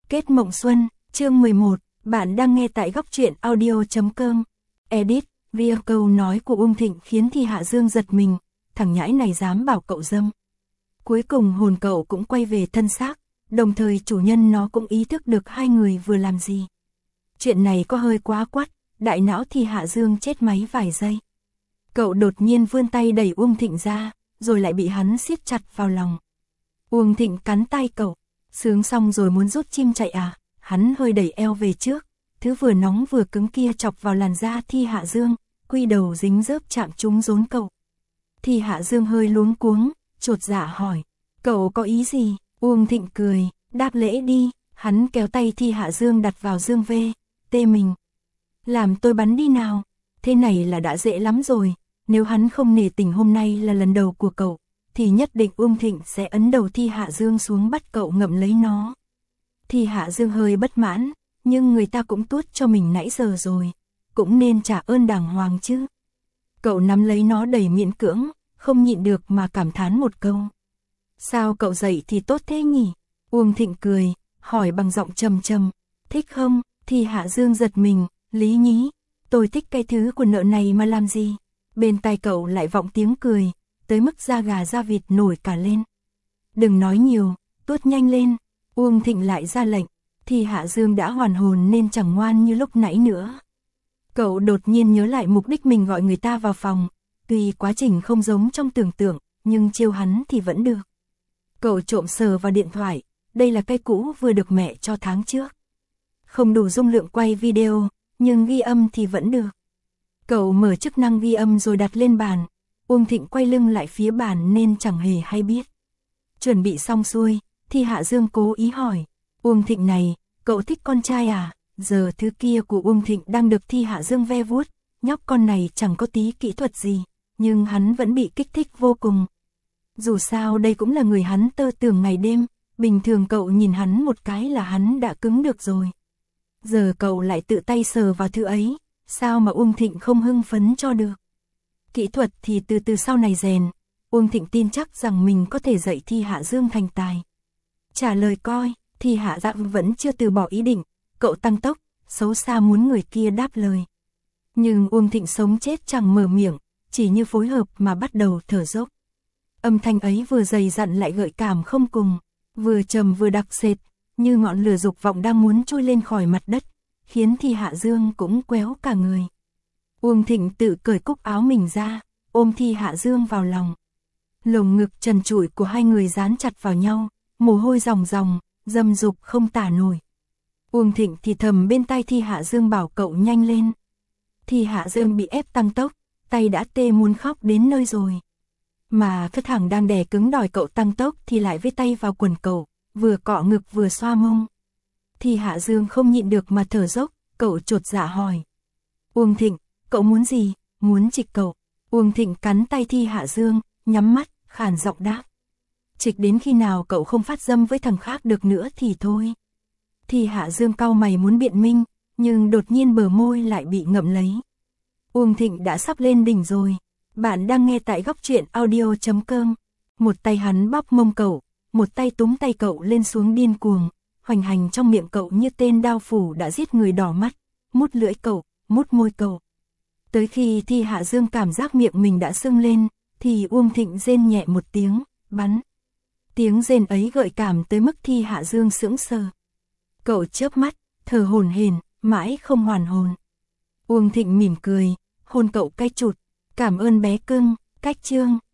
Kết mộng xuân, chương 11, bạn đang nghe tại góc truyện audio.com. Edit, video câu nói của Uông Thịnh khiến Thi Hạ Dương giật mình, thằng nhãi này dám bảo cậu dâm. Cuối cùng hồn cậu cũng quay về thân xác, đồng thời chủ nhân nó cũng ý thức được hai người vừa làm gì. Chuyện này có hơi quá quắt, đại não Thi Hạ Dương chết máy vài giây. Cậu đột nhiên vươn tay đẩy Uông Thịnh ra, rồi lại bị hắn siết chặt vào lòng. Uông Thịnh cắn tay cậu, sướng xong rồi muốn rút chim chạy à, hắn hơi đẩy eo về trước, thứ vừa nóng vừa cứng kia chọc vào làn da Thi Hạ Dương, quy đầu dính dớp chạm trúng rốn cậu. Thi Hạ Dương hơi luống cuống, chột dạ hỏi, cậu có ý gì? Uông Thịnh cười, đáp lễ đi, hắn kéo tay Thi Hạ Dương đặt vào dương vê, tê mình. Làm tôi bắn đi nào, thế này là đã dễ lắm rồi, nếu hắn không nể tình hôm nay là lần đầu của cậu, thì nhất định Uông Thịnh sẽ ấn đầu Thi Hạ Dương xuống bắt cậu ngậm lấy nó. Thi Hạ Dương hơi bất mãn, nhưng người ta cũng tuốt cho mình nãy giờ rồi, cũng nên trả ơn đàng hoàng chứ. Cậu nắm lấy nó đầy miễn cưỡng, không nhịn được mà cảm thán một câu. Sao cậu dậy thì tốt thế nhỉ? Uông Thịnh cười, hỏi bằng giọng trầm trầm, thích không? Thi Hạ Dương giật mình, lý nhí, tôi thích cái thứ của nợ này mà làm gì? Bên tai cậu lại vọng tiếng cười, tới mức da gà da vịt nổi cả lên. Đừng nói nhiều, tuốt nhanh lên. Uông Thịnh lại ra lệnh, Thi Hạ Dương đã hoàn hồn nên chẳng ngoan như lúc nãy nữa. Cậu đột nhiên nhớ lại mục đích mình gọi người ta vào phòng, tuy quá trình không giống trong tưởng tượng, nhưng chiêu hắn thì vẫn được. Cậu trộm sờ vào điện thoại, đây là cái cũ vừa được mẹ cho tháng trước. Không đủ dung lượng quay video, nhưng ghi âm thì vẫn được. Cậu mở chức năng ghi âm rồi đặt lên bàn, Uông Thịnh quay lưng lại phía bàn nên chẳng hề hay biết. Chuẩn bị xong xuôi, Thi Hạ Dương cố ý hỏi, Uông Thịnh này, cậu thích con trai à? Giờ thứ kia của Uông Thịnh đang được Thi Hạ Dương ve vuốt, nhóc con này chẳng có tí kỹ thuật gì, nhưng hắn vẫn bị kích thích vô cùng. Dù sao đây cũng là người hắn tơ tưởng ngày đêm, bình thường cậu nhìn hắn một cái là hắn đã cứng được rồi. Giờ cậu lại tự tay sờ vào thứ ấy, sao mà Uông Thịnh không hưng phấn cho được. Kỹ thuật thì từ từ sau này rèn, Uông Thịnh tin chắc rằng mình có thể dạy Thi Hạ Dương thành tài. Trả lời coi, Thi Hạ Dương vẫn chưa từ bỏ ý định, cậu tăng tốc, xấu xa muốn người kia đáp lời. Nhưng Uông Thịnh sống chết chẳng mở miệng, chỉ như phối hợp mà bắt đầu thở dốc. Âm thanh ấy vừa dày dặn lại gợi cảm không cùng, vừa trầm vừa đặc sệt, như ngọn lửa dục vọng đang muốn trôi lên khỏi mặt đất, khiến Thi Hạ Dương cũng quéo cả người. Uông Thịnh tự cởi cúc áo mình ra, ôm Thi Hạ Dương vào lòng. Lồng ngực trần trụi của hai người dán chặt vào nhau, mồ hôi ròng ròng, dâm dục không tả nổi. Uông Thịnh thì thầm bên tai Thi Hạ Dương bảo cậu nhanh lên. Thi Hạ Dương bị ép tăng tốc, tay đã tê muốn khóc đến nơi rồi. Mà Phất Hằng đang đè cứng đòi cậu tăng tốc thì lại vây tay vào quần cậu, vừa cọ ngực vừa xoa mông. Thi Hạ Dương không nhịn được mà thở dốc, cậu chột dạ hỏi. Uông Thịnh, cậu muốn gì? Muốn trịch cậu. Uông Thịnh cắn tay Thi Hạ Dương, nhắm mắt, khàn giọng đáp. Trịch đến khi nào cậu không phát dâm với thằng khác được nữa thì thôi. Thi Hạ Dương cau mày muốn biện minh, nhưng đột nhiên bờ môi lại bị ngậm lấy. Uông Thịnh đã sắp lên đỉnh rồi. Bạn đang nghe tại góc truyện audio.com. Một tay hắn bóp mông cậu, một tay túm tay cậu lên xuống điên cuồng, hoành hành trong miệng cậu như tên đao phủ đã giết người đỏ mắt, mút lưỡi cậu, mút môi cậu. Tới khi Thi Hạ Dương cảm giác miệng mình đã sưng lên, thì Uông Thịnh rên nhẹ một tiếng, bắn. Tiếng rên ấy gợi cảm tới mức Thi Hạ Dương sững sờ. Cậu chớp mắt, thở hổn hển, mãi không hoàn hồn. Uông Thịnh mỉm cười, hôn cậu cay chụt, cảm ơn bé cưng, cách chương.